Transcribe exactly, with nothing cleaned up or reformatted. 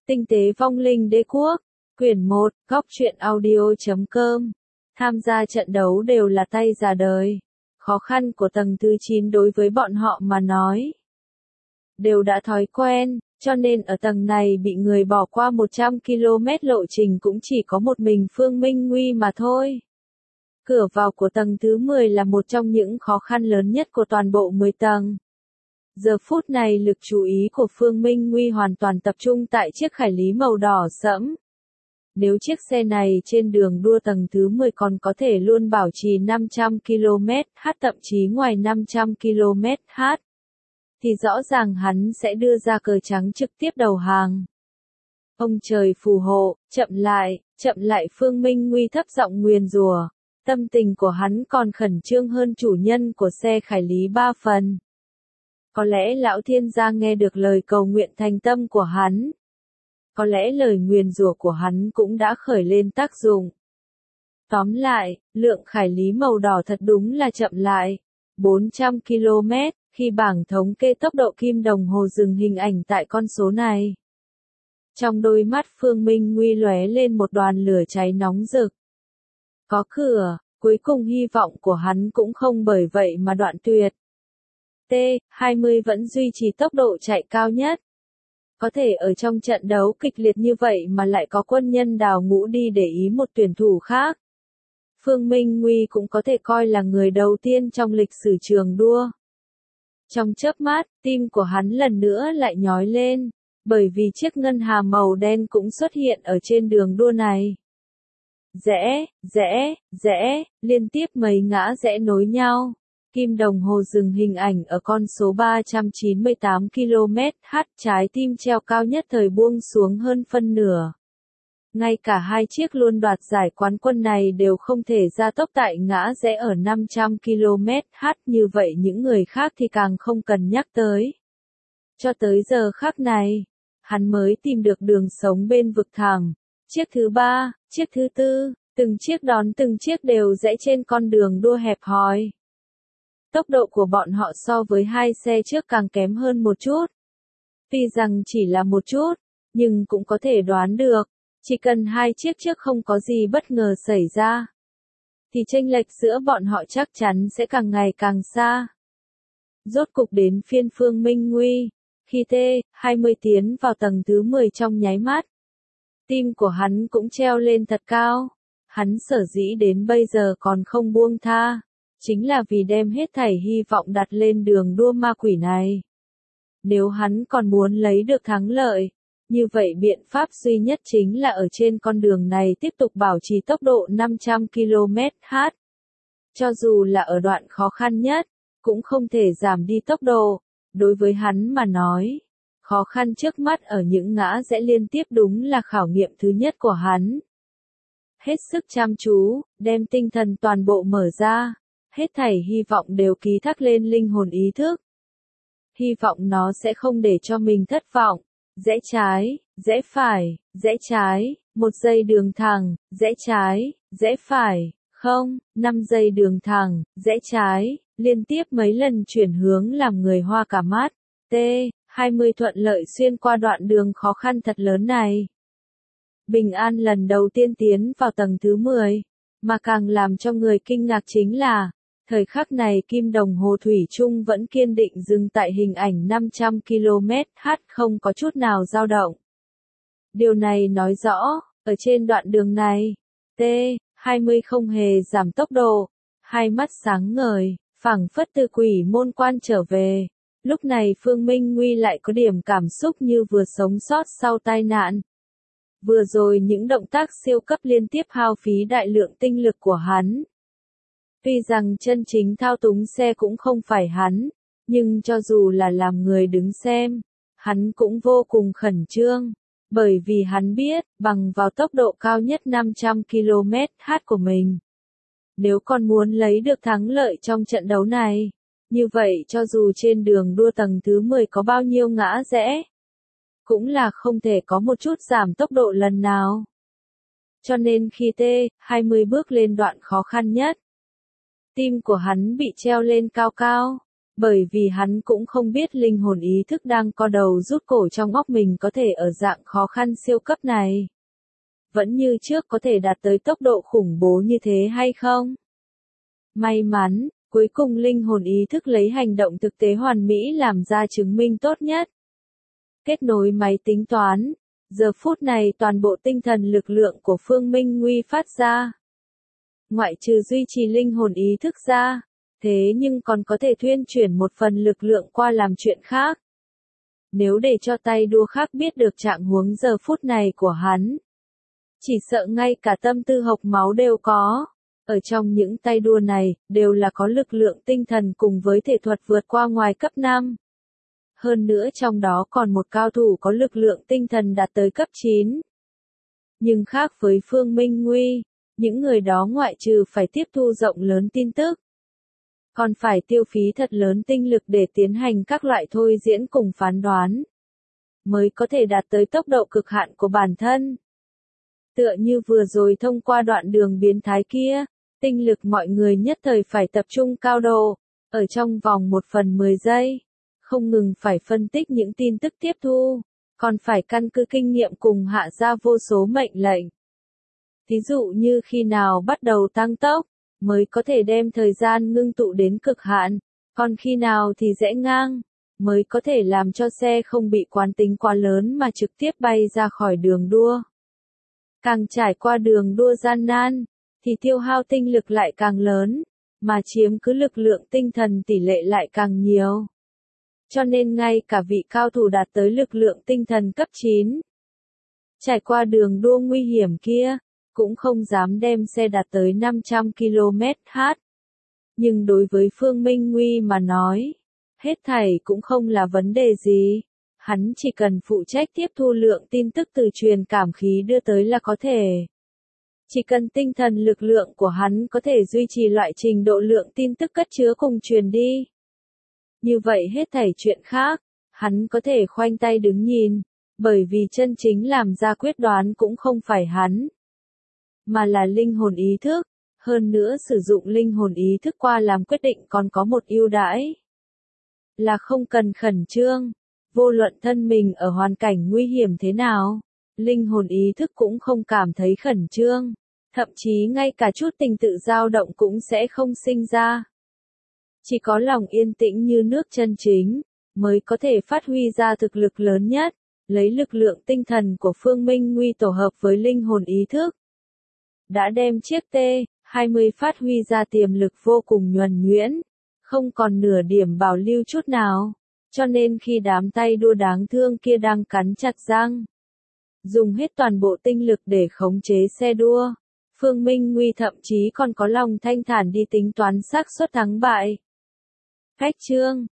Tinh tế vong linh đế quốc, quyển một, góc truyện audio chấm com. Tham gia trận đấu đều là tay già đời. Khó khăn của tầng thứ chín đối với bọn họ mà nói đều đã thói quen, cho nên ở tầng này bị người bỏ qua một trăm ki lô mét lộ trình cũng chỉ có một mình Phương Minh Nguy mà thôi. Cửa vào của tầng thứ mười là một trong những khó khăn lớn nhất của toàn bộ mười tầng. Giờ phút này lực chú ý của Phương Minh Nguy hoàn toàn tập trung tại chiếc khải lý màu đỏ sẫm. Nếu chiếc xe này trên đường đua tầng thứ mười còn có thể luôn bảo trì năm trăm ki lô mét h thậm chí ngoài năm trăm ki lô mét h, thì rõ ràng hắn sẽ đưa ra cờ trắng trực tiếp đầu hàng. Ông trời phù hộ, chậm lại, chậm lại Phương Minh Nguy thấp giọng nguyền rủa. Tâm tình của hắn còn khẩn trương hơn chủ nhân của xe khải lý ba phần. Có lẽ lão thiên gia nghe được lời cầu nguyện thành tâm của hắn. Có lẽ lời nguyền rủa của hắn cũng đã khởi lên tác dụng. Tóm lại, lượng khải lý màu đỏ thật đúng là chậm lại. bốn trăm ki lô mét, khi bảng thống kê tốc độ kim đồng hồ dừng hình ảnh tại con số này. Trong đôi mắt Phương Minh Nguy lóe lên một đoàn lửa cháy nóng rực. Có cửa, cuối cùng hy vọng của hắn cũng không bởi vậy mà đoạn tuyệt. T hai mươi vẫn duy trì tốc độ chạy cao nhất. Có thể ở trong trận đấu kịch liệt như vậy mà lại có quân nhân đào ngũ đi để ý một tuyển thủ khác. Phương Minh Nguy cũng có thể coi là người đầu tiên trong lịch sử trường đua. Trong chớp mắt, tim của hắn lần nữa lại nhói lên, bởi vì chiếc ngân hà màu đen cũng xuất hiện ở trên đường đua này. Rẽ, rẽ, rẽ, liên tiếp mấy ngã rẽ nối nhau. Kim đồng hồ dừng hình ảnh ở con số ba trăm chín mươi tám ki lô mét h, trái tim treo cao nhất thời buông xuống hơn phân nửa. Ngay cả hai chiếc luôn đoạt giải quán quân này đều không thể gia tốc tại ngã rẽ ở năm trăm ki lô mét h, như vậy những người khác thì càng không cần nhắc tới. Cho tới giờ khắc này, hắn mới tìm được đường sống bên vực thẳm. Chiếc thứ ba, chiếc thứ tư, từng chiếc đón từng chiếc đều rẽ trên con đường đua hẹp hòi. Tốc độ của bọn họ so với hai xe trước càng kém hơn một chút. Tuy rằng chỉ là một chút, nhưng cũng có thể đoán được, chỉ cần hai chiếc trước không có gì bất ngờ xảy ra, thì chênh lệch giữa bọn họ chắc chắn sẽ càng ngày càng xa. Rốt cục đến phiên Phương Minh Nguy, khi T hai mươi tiến vào tầng thứ mười trong nháy mắt. Tim của hắn cũng treo lên thật cao, hắn sở dĩ đến bây giờ còn không buông tha. Chính là vì đem hết thảy hy vọng đặt lên đường đua ma quỷ này. Nếu hắn còn muốn lấy được thắng lợi, như vậy biện pháp duy nhất chính là ở trên con đường này tiếp tục bảo trì tốc độ năm trăm ki lô mét h. Cho dù là ở đoạn khó khăn nhất, cũng không thể giảm đi tốc độ. Đối với hắn mà nói, khó khăn trước mắt ở những ngã rẽ liên tiếp đúng là khảo nghiệm thứ nhất của hắn. Hết sức chăm chú, đem tinh thần toàn bộ mở ra. Hết thảy hy vọng đều ký thác lên linh hồn ý thức. Hy vọng nó sẽ không để cho mình thất vọng. Rẽ trái, rẽ phải, rẽ trái, một giây đường thẳng, rẽ trái, rẽ phải, không, năm giây đường thẳng, rẽ trái, liên tiếp mấy lần chuyển hướng làm người hoa cả mắt. T hai mươi thuận lợi xuyên qua đoạn đường khó khăn thật lớn này. Bình an lần đầu tiên tiến vào tầng thứ mười, mà càng làm cho người kinh ngạc chính là, thời khắc này kim đồng hồ thủy chung vẫn kiên định dừng tại hình ảnh năm trăm ki lô mét h, không có chút nào dao động. Điều này nói rõ, ở trên đoạn đường này, T hai mươi không hề giảm tốc độ, hai mắt sáng ngời, phảng phất từ quỷ môn quan trở về. Lúc này Phương Minh Nguy lại có điểm cảm xúc như vừa sống sót sau tai nạn. Vừa rồi những động tác siêu cấp liên tiếp hao phí đại lượng tinh lực của hắn. Tuy rằng chân chính thao túng xe cũng không phải hắn, nhưng cho dù là làm người đứng xem, hắn cũng vô cùng khẩn trương, bởi vì hắn biết, bằng vào tốc độ cao nhất năm trăm ki lô mét h của mình, nếu còn muốn lấy được thắng lợi trong trận đấu này, như vậy cho dù trên đường đua tầng thứ mười có bao nhiêu ngã rẽ, cũng là không thể có một chút giảm tốc độ lần nào. Cho nên khi T hai mươi bước lên đoạn khó khăn nhất, tim của hắn bị treo lên cao cao, Bởi vì hắn cũng không biết linh hồn ý thức đang co đầu rút cổ trong óc mình có thể ở dạng khó khăn siêu cấp này. Vẫn như trước có thể đạt tới tốc độ khủng bố như thế hay không? May mắn, cuối cùng linh hồn ý thức lấy hành động thực tế hoàn mỹ làm ra chứng minh tốt nhất. Kết nối máy tính toán. Giờ phút này toàn bộ tinh thần lực lượng của Phương Minh Nguy phát ra. Ngoại trừ duy trì linh hồn ý thức ra, thế nhưng còn có thể thuyên chuyển một phần lực lượng qua làm chuyện khác. Nếu để cho tay đua khác biết được trạng huống giờ phút này của hắn, chỉ sợ ngay cả tâm tư hộc máu đều có. Ở trong những tay đua này, đều là có lực lượng tinh thần cùng với thể thuật vượt qua ngoài cấp năm. Hơn nữa trong đó còn một cao thủ có lực lượng tinh thần đạt tới cấp chín. Nhưng khác với Phương Minh Nguy, những người đó ngoại trừ phải tiếp thu rộng lớn tin tức, còn phải tiêu phí thật lớn tinh lực để tiến hành các loại thôi diễn cùng phán đoán, mới có thể đạt tới tốc độ cực hạn của bản thân. Tựa như vừa rồi thông qua đoạn đường biến thái kia, tinh lực mọi người nhất thời phải tập trung cao độ, ở trong vòng một phần mười giây, không ngừng phải phân tích những tin tức tiếp thu, còn phải căn cứ kinh nghiệm cùng hạ ra vô số mệnh lệnh. Ví dụ như khi nào bắt đầu tăng tốc, mới có thể đem thời gian ngưng tụ đến cực hạn, còn khi nào thì rẽ ngang, mới có thể làm cho xe không bị quán tính quá lớn mà trực tiếp bay ra khỏi đường đua. Càng trải qua đường đua gian nan, thì tiêu hao tinh lực lại càng lớn, mà chiếm cứ lực lượng tinh thần tỷ lệ lại càng nhiều. Cho nên ngay cả vị cao thủ đạt tới lực lượng tinh thần cấp chín, trải qua đường đua nguy hiểm kia, cũng không dám đem xe đạt tới năm trăm ki lô mét h. Nhưng đối với Phương Minh Nguy mà nói, hết thảy cũng không là vấn đề gì. Hắn chỉ cần phụ trách tiếp thu lượng tin tức từ truyền cảm khí đưa tới là có thể. Chỉ cần tinh thần lực lượng của hắn có thể duy trì loại trình độ lượng tin tức cất chứa cùng truyền đi. Như vậy hết thảy chuyện khác, hắn có thể khoanh tay đứng nhìn, bởi vì chân chính làm ra quyết đoán cũng không phải hắn, mà là linh hồn ý thức. Hơn nữa sử dụng linh hồn ý thức qua làm quyết định còn có một ưu đãi, là không cần khẩn trương. Vô luận thân mình ở hoàn cảnh nguy hiểm thế nào, linh hồn ý thức cũng không cảm thấy khẩn trương, thậm chí ngay cả chút tình tự dao động cũng sẽ không sinh ra. Chỉ có lòng yên tĩnh như nước chân chính, mới có thể phát huy ra thực lực lớn nhất, lấy lực lượng tinh thần của Phương Minh Nguy tổ hợp với linh hồn ý thức. Đã đem chiếc T hai mươi phát huy ra tiềm lực vô cùng nhuần nhuyễn, không còn nửa điểm bảo lưu chút nào. Cho nên khi đám tay đua đáng thương kia đang cắn chặt răng, dùng hết toàn bộ tinh lực để khống chế xe đua, Phương Minh Nguy thậm chí còn có lòng thanh thản đi tính toán xác suất thắng bại. Cách chương